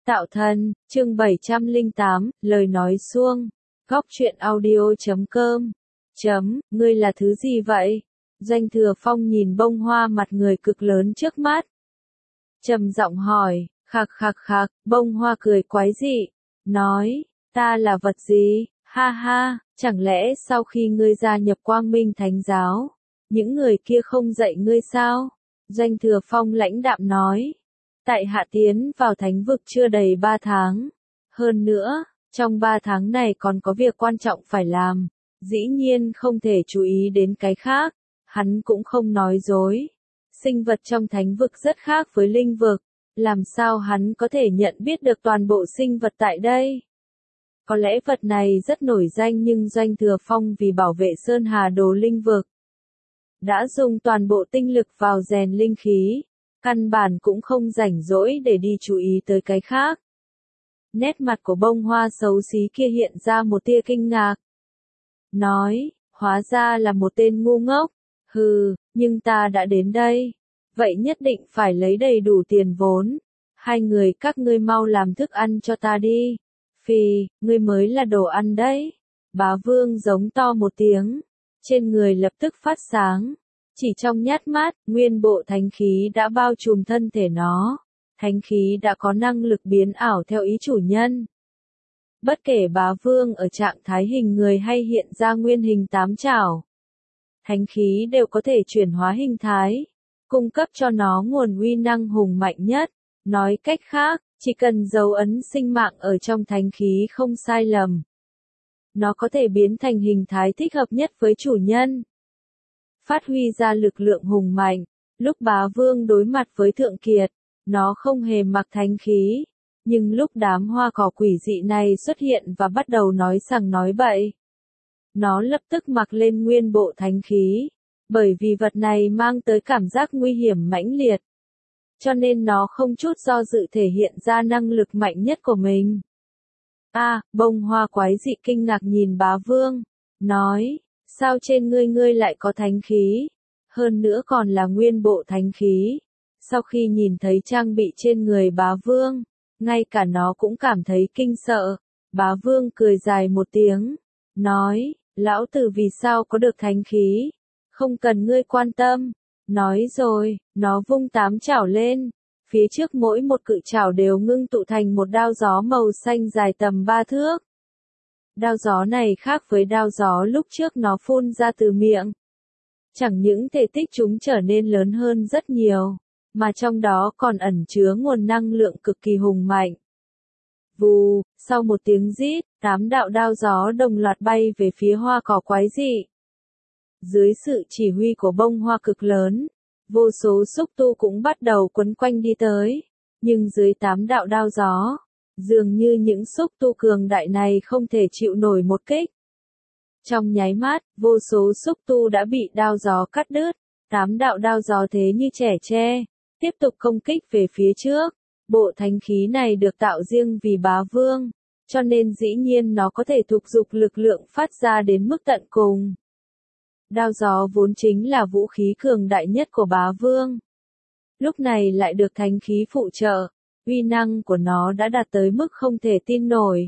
Tạo thân, chương 708, lời nói suông. Góc truyện audio.com. Ngươi là thứ gì vậy? Doanh Thừa Phong nhìn bông hoa mặt người cực lớn trước mắt. Trầm giọng hỏi, khạc, bông hoa cười quái dị. Nói, ta là vật gì? Ha ha, chẳng lẽ sau khi ngươi gia nhập Quang Minh Thánh Giáo, những người kia không dạy ngươi sao? Doanh Thừa Phong lãnh đạm nói. Tại hạ tiến vào thánh vực chưa đầy 3 tháng. Hơn nữa, trong 3 tháng này còn có việc quan trọng phải làm. Dĩ nhiên không thể chú ý đến cái khác. Hắn cũng không nói dối. Sinh vật trong thánh vực rất khác với linh vực. Làm sao hắn có thể nhận biết được toàn bộ sinh vật tại đây? Có lẽ vật này rất nổi danh nhưng Doanh Thừa Phong vì bảo vệ Sơn Hà Đồ linh vực, đã dùng toàn bộ tinh lực vào rèn linh khí. Căn bản cũng không rảnh rỗi để đi chú ý tới cái khác. Nét mặt của bông hoa xấu xí kia hiện ra một tia kinh ngạc. Nói, hóa ra là một tên ngu ngốc. Hừ, nhưng ta đã đến đây. Vậy nhất định phải lấy đầy đủ tiền vốn. Hai người các ngươi mau làm thức ăn cho ta đi. Phì, ngươi mới là đồ ăn đấy. Bá Vương giống to một tiếng. Trên người lập tức phát sáng. Chỉ trong nhát mắt, nguyên bộ thánh khí đã bao trùm thân thể nó. Thánh khí đã có năng lực biến ảo theo ý chủ nhân. Bất kể Bá Vương ở trạng thái hình người hay hiện ra nguyên hình 8 chảo, thánh khí đều có thể chuyển hóa hình thái, cung cấp cho nó nguồn uy năng hùng mạnh nhất. Nói cách khác, chỉ cần dấu ấn sinh mạng ở trong thánh khí không sai lầm, nó có thể biến thành hình thái thích hợp nhất với chủ nhân. Phát huy ra lực lượng hùng mạnh. Lúc Bá Vương đối mặt với Thượng Kiệt, nó không hề mặc thánh khí. Nhưng lúc đám hoa cỏ quỷ dị này xuất hiện và bắt đầu nói sằng nói bậy, nó lập tức mặc lên nguyên bộ thánh khí. Bởi vì vật này mang tới cảm giác nguy hiểm mãnh liệt, cho nên nó không chút do dự thể hiện ra năng lực mạnh nhất của mình. Bông hoa quái dị kinh ngạc nhìn Bá Vương, nói, sao trên ngươi lại có thánh khí? Hơn nữa còn là nguyên bộ thánh khí. Sau khi nhìn thấy trang bị trên người Bá Vương, ngay cả nó cũng cảm thấy kinh sợ. Bá Vương cười dài một tiếng, nói, lão tử vì sao có được thánh khí? Không cần ngươi quan tâm. Nói rồi, nó vung 8 chảo lên. Phía trước mỗi một cự chảo đều ngưng tụ thành một đao gió màu xanh dài tầm 3 thước. Đao gió này khác với đao gió lúc trước nó phun ra từ miệng. Chẳng những thể tích chúng trở nên lớn hơn rất nhiều, mà trong đó còn ẩn chứa nguồn năng lượng cực kỳ hùng mạnh. Vù, sau một tiếng rít, 8 đạo đao gió đồng loạt bay về phía hoa cỏ quái dị. Dưới sự chỉ huy của bông hoa cực lớn, vô số xúc tu cũng bắt đầu quấn quanh đi tới. Nhưng dưới 8 đạo đao gió, dường như những xúc tu cường đại này không thể chịu nổi một kích. Trong nháy mắt, vô số xúc tu đã bị đao gió cắt đứt. 8 đạo đao gió thế như trẻ tre, tiếp tục công kích về phía trước. Bộ thánh khí này được tạo riêng vì Bá Vương, cho nên dĩ nhiên nó có thể thúc giục lực lượng phát ra đến mức tận cùng. Đao gió vốn chính là vũ khí cường đại nhất của Bá Vương. Lúc này lại được thánh khí phụ trợ, uy năng của nó đã đạt tới mức không thể tin nổi.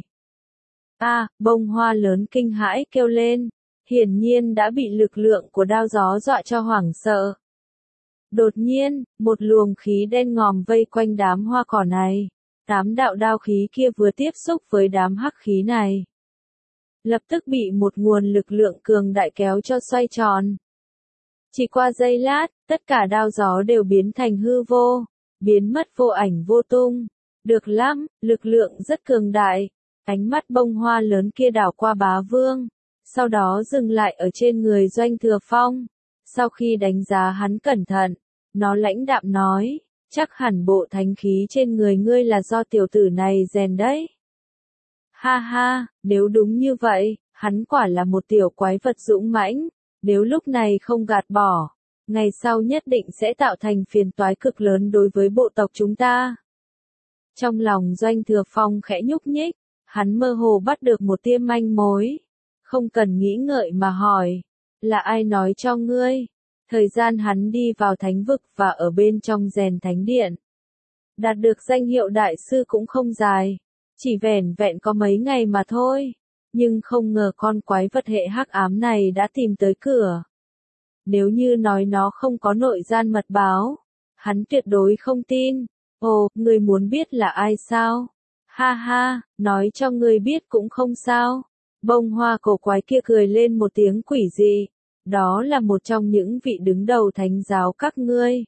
Bông hoa lớn kinh hãi kêu lên, hiển nhiên đã bị lực lượng của đao gió dọa cho hoảng sợ. Đột nhiên, một luồng khí đen ngòm vây quanh đám hoa cỏ này. 8 đạo đao khí kia vừa tiếp xúc với đám hắc khí này, lập tức bị một nguồn lực lượng cường đại kéo cho xoay tròn. Chỉ qua giây lát, tất cả đao gió đều biến thành hư vô, biến mất vô ảnh vô tung. Được lắm, lực lượng rất cường đại. Ánh mắt bông hoa lớn kia đảo qua Bá Vương, sau đó dừng lại ở trên người Doanh Thừa Phong. Sau khi đánh giá hắn cẩn thận, nó lãnh đạm nói, chắc hẳn bộ thánh khí trên người ngươi là do tiểu tử này rèn đấy. Ha ha, nếu đúng như vậy, hắn quả là một tiểu quái vật dũng mãnh. Nếu lúc này không gạt bỏ, ngày sau nhất định sẽ tạo thành phiền toái cực lớn đối với bộ tộc chúng ta. Trong lòng Doanh Thừa Phong khẽ nhúc nhích, hắn mơ hồ bắt được một tia manh mối. Không cần nghĩ ngợi mà hỏi, là ai nói cho ngươi? Thời gian hắn đi vào thánh vực và ở bên trong rèn thánh điện, Đạt được danh hiệu đại sư cũng không dài, chỉ vẻn vẹn có mấy ngày mà thôi. Nhưng không ngờ con quái vật hệ hắc ám này đã tìm tới cửa. Nếu như nói nó không có nội gian mật báo, hắn tuyệt đối không tin. Ồ, ngươi muốn biết là ai sao? Ha ha, nói cho ngươi biết cũng không sao. Bông hoa cổ quái kia cười lên một tiếng quỷ dị. Đó là một trong những vị đứng đầu thánh giáo các ngươi.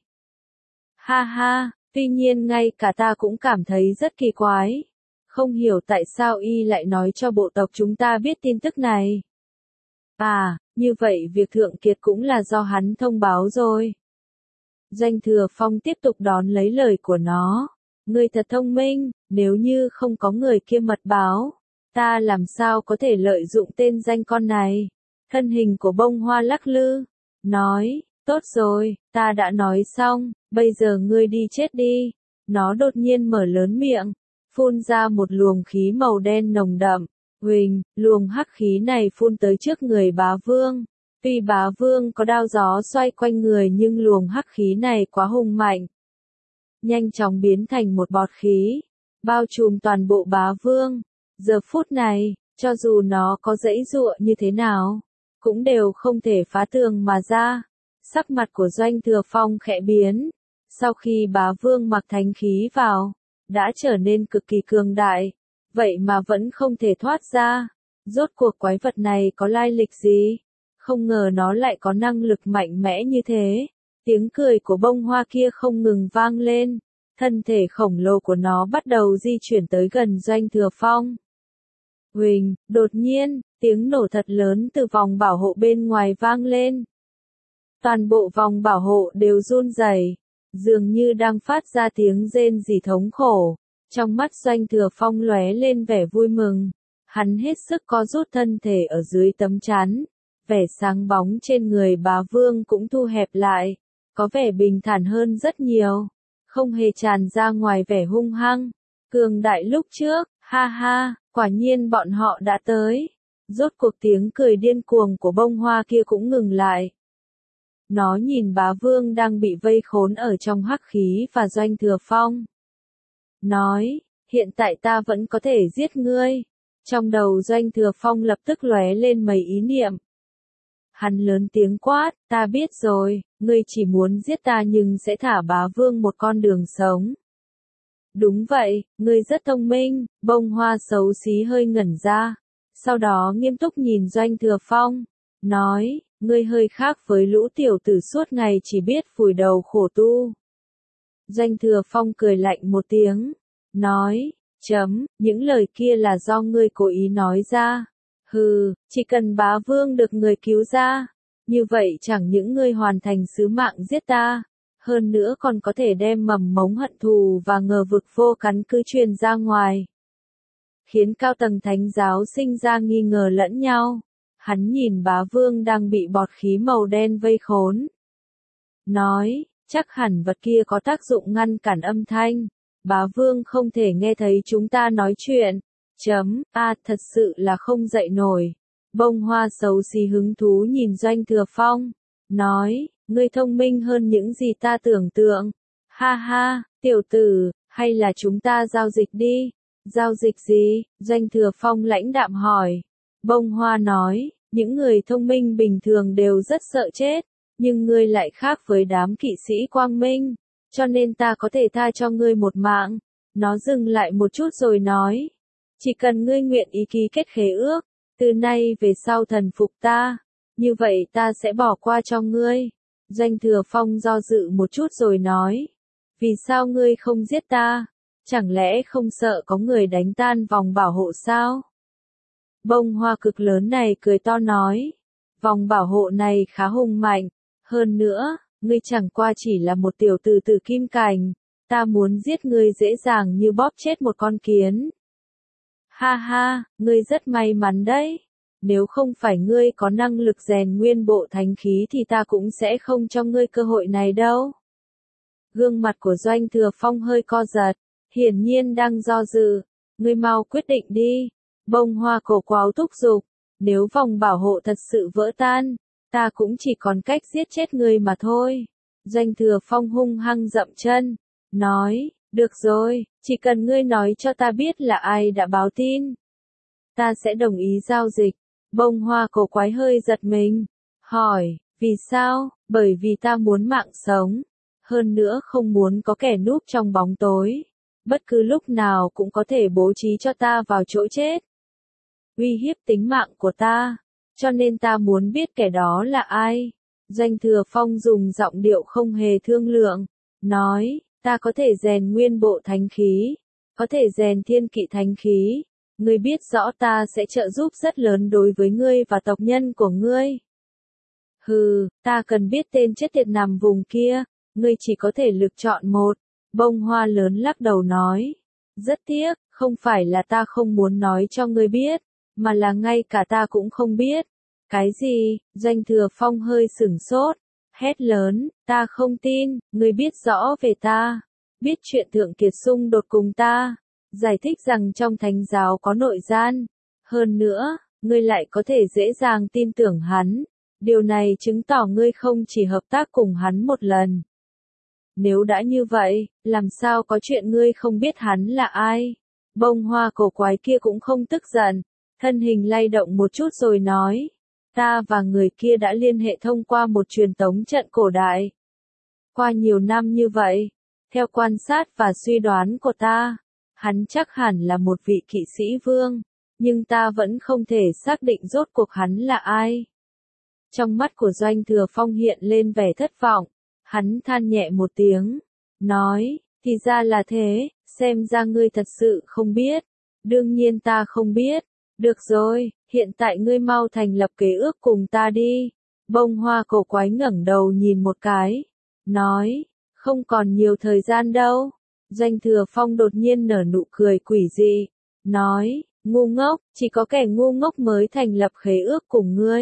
Ha ha, tuy nhiên ngay cả ta cũng cảm thấy rất kỳ quái. Không hiểu tại sao y lại nói cho bộ tộc chúng ta biết tin tức này. À, như vậy việc Thượng Kiệt cũng là do hắn thông báo rồi. Doanh Thừa Phong tiếp tục đón lấy lời của nó. Ngươi thật thông minh, nếu như không có người kia mật báo, ta làm sao có thể lợi dụng tên danh con này. Thân hình của bông hoa lắc lư, nói, tốt rồi, ta đã nói xong, bây giờ ngươi đi chết đi. Nó đột nhiên mở lớn miệng, phun ra một luồng khí màu đen nồng đậm. Huỳnh, luồng hắc khí này phun tới trước người bá vương. Tuy bá vương có đao gió xoay quanh người nhưng luồng hắc khí này quá hung mạnh. Nhanh chóng biến thành một bọt khí, bao trùm toàn bộ bá vương. Giờ phút này, cho dù nó có giãy giụa như thế nào, cũng đều không thể phá tường mà ra. Sắc mặt của Doanh Thừa Phong khẽ biến. Sau khi bá vương mặc thánh khí vào, đã trở nên cực kỳ cường đại. Vậy mà vẫn không thể thoát ra. Rốt cuộc quái vật này có lai lịch gì? Không ngờ nó lại có năng lực mạnh mẽ như thế. Tiếng cười của bông hoa kia không ngừng vang lên. Thân thể khổng lồ của nó bắt đầu di chuyển tới gần Doanh Thừa Phong. Huỳnh, đột nhiên, tiếng nổ thật lớn từ vòng bảo hộ bên ngoài vang lên. Toàn bộ vòng bảo hộ đều run rẩy, dường như đang phát ra tiếng rên rỉ thống khổ. Trong mắt Doanh Thừa Phong lóe lên vẻ vui mừng. Hắn hết sức co rút thân thể ở dưới tấm chắn. Vẻ sáng bóng trên người bá vương cũng thu hẹp lại. Có vẻ bình thản hơn rất nhiều. Không hề tràn ra ngoài vẻ hung hăng. Cường đại lúc trước, ha ha, quả nhiên bọn họ đã tới. Rốt cuộc tiếng cười điên cuồng của bông hoa kia cũng ngừng lại. Nó nhìn bá vương đang bị vây khốn ở trong hắc khí và Doanh Thừa Phong. Nói, hiện tại ta vẫn có thể giết ngươi. Trong đầu Doanh Thừa Phong lập tức lóe lên mấy ý niệm. Hắn lớn tiếng quát, ta biết rồi, ngươi chỉ muốn giết ta nhưng sẽ thả bá vương một con đường sống. Đúng vậy, ngươi rất thông minh. Bông hoa xấu xí hơi ngẩn ra. Sau đó nghiêm túc nhìn Doanh Thừa Phong. Nói, ngươi hơi khác với lũ tiểu tử suốt ngày chỉ biết vùi đầu khổ tu. Doanh Thừa Phong cười lạnh một tiếng. Nói, những lời kia là do ngươi cố ý nói ra. Hừ, chỉ cần bá vương được người cứu ra. Như vậy chẳng những ngươi hoàn thành sứ mạng giết ta. Hơn nữa còn có thể đem mầm mống hận thù và ngờ vực vô căn cứ truyền ra ngoài. Khiến cao tầng thánh giáo sinh ra nghi ngờ lẫn nhau. Hắn nhìn bá vương đang bị bọt khí màu đen vây khốn. Nói, chắc hẳn vật kia có tác dụng ngăn cản âm thanh. Bá vương không thể nghe thấy chúng ta nói chuyện. Thật sự là không dậy nổi. Bông hoa xấu xí hứng thú nhìn Doanh Thừa Phong. Nói, ngươi thông minh hơn những gì ta tưởng tượng. Ha ha, tiểu tử, hay là chúng ta giao dịch đi. Giao dịch gì? Doanh Thừa Phong lãnh đạm hỏi. Bông hoa nói, những người thông minh bình thường đều rất sợ chết. Nhưng ngươi lại khác với đám kỵ sĩ quang minh. Cho nên ta có thể tha cho ngươi một mạng. Nó dừng lại một chút rồi nói. Chỉ cần ngươi nguyện ý ký kết khế ước. Từ nay về sau thần phục ta. Như vậy ta sẽ bỏ qua cho ngươi. Doanh Thừa Phong do dự một chút rồi nói. Vì sao ngươi không giết ta? Chẳng lẽ không sợ có người đánh tan vòng bảo hộ sao? Bông hoa cực lớn này cười to nói. Vòng bảo hộ này khá hùng mạnh. Hơn nữa, ngươi chẳng qua chỉ là một tiểu tử tử kim cành. Ta muốn giết ngươi dễ dàng như bóp chết một con kiến. Ha ha, ngươi rất may mắn đấy. Nếu không phải ngươi có năng lực rèn nguyên bộ thánh khí thì ta cũng sẽ không cho ngươi cơ hội này đâu. Gương mặt của Doanh Thừa Phong hơi co giật, hiển nhiên đang do dự. Ngươi mau quyết định đi. Bông hoa cổ quáo thúc giục. Nếu vòng bảo hộ thật sự vỡ tan, ta cũng chỉ còn cách giết chết ngươi mà thôi. Doanh Thừa Phong hung hăng dậm chân. Nói, Được rồi, chỉ cần ngươi nói cho ta biết là ai đã báo tin. Ta sẽ đồng ý giao dịch. Bông hoa cổ quái hơi giật mình. Hỏi, vì sao? Bởi vì ta muốn mạng sống. Hơn nữa không muốn có kẻ núp trong bóng tối. Bất cứ lúc nào cũng có thể bố trí cho ta vào chỗ chết. Uy hiếp tính mạng của ta. Cho nên ta muốn biết kẻ đó là ai. Doanh Thừa Phong dùng giọng điệu không hề thương lượng. Nói, ta có thể rèn nguyên bộ thánh khí. Có thể rèn thiên kỵ thánh khí. Ngươi biết rõ ta sẽ trợ giúp rất lớn đối với ngươi và tộc nhân của ngươi. Hừ, ta cần biết tên chết tiệt nằm vùng kia. Ngươi chỉ có thể lựa chọn một. Bông hoa lớn lắc đầu nói. Rất tiếc, không phải là ta không muốn nói cho ngươi biết, mà là ngay cả ta cũng không biết. Cái gì? Doanh Thừa Phong hơi sửng sốt. Hét lớn, ta không tin, ngươi biết rõ về ta. Biết chuyện Thượng Kiệt xung đột cùng ta. Giải thích rằng trong thánh giáo có nội gian. Hơn nữa, ngươi lại có thể dễ dàng tin tưởng hắn. Điều này chứng tỏ ngươi không chỉ hợp tác cùng hắn một lần. Nếu đã như vậy, làm sao có chuyện ngươi không biết hắn là ai? Bông hoa cổ quái kia cũng không tức giận. Thân hình lay động một chút rồi nói. Ta và người kia đã liên hệ thông qua một truyền tống trận cổ đại. Qua nhiều năm như vậy, theo quan sát và suy đoán của ta, hắn chắc hẳn là một vị kỵ sĩ vương, nhưng ta vẫn không thể xác định rốt cuộc hắn là ai. Trong mắt của Doanh Thừa Phong hiện lên vẻ thất vọng, hắn than nhẹ một tiếng, nói, thì ra là thế, xem ra ngươi thật sự không biết. Đương nhiên ta không biết. Được rồi, hiện tại ngươi mau thành lập kế ước cùng ta đi. Bông hoa cổ quái ngẩng đầu nhìn một cái, nói, không còn nhiều thời gian đâu. Doanh Thừa Phong đột nhiên nở nụ cười quỷ dị, nói, ngu ngốc, chỉ có kẻ ngu ngốc mới thành lập khế ước cùng ngươi.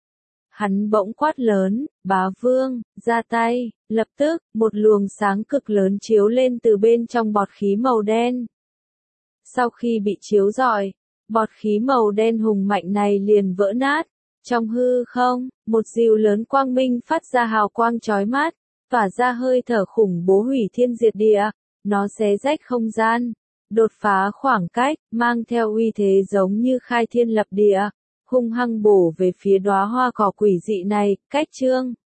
Hắn bỗng quát lớn, bá vương, ra tay, lập tức, một luồng sáng cực lớn chiếu lên từ bên trong bọt khí màu đen. Sau khi bị chiếu rọi, bọt khí màu đen hùng mạnh này liền vỡ nát. Trong hư không, một dìu lớn quang minh phát ra hào quang chói mắt, tỏa ra hơi thở khủng bố hủy thiên diệt địa. Nó xé rách không gian, đột phá khoảng cách, mang theo uy thế giống như khai thiên lập địa, hung hăng bổ về phía đóa hoa cỏ quỷ dị này. Cách chương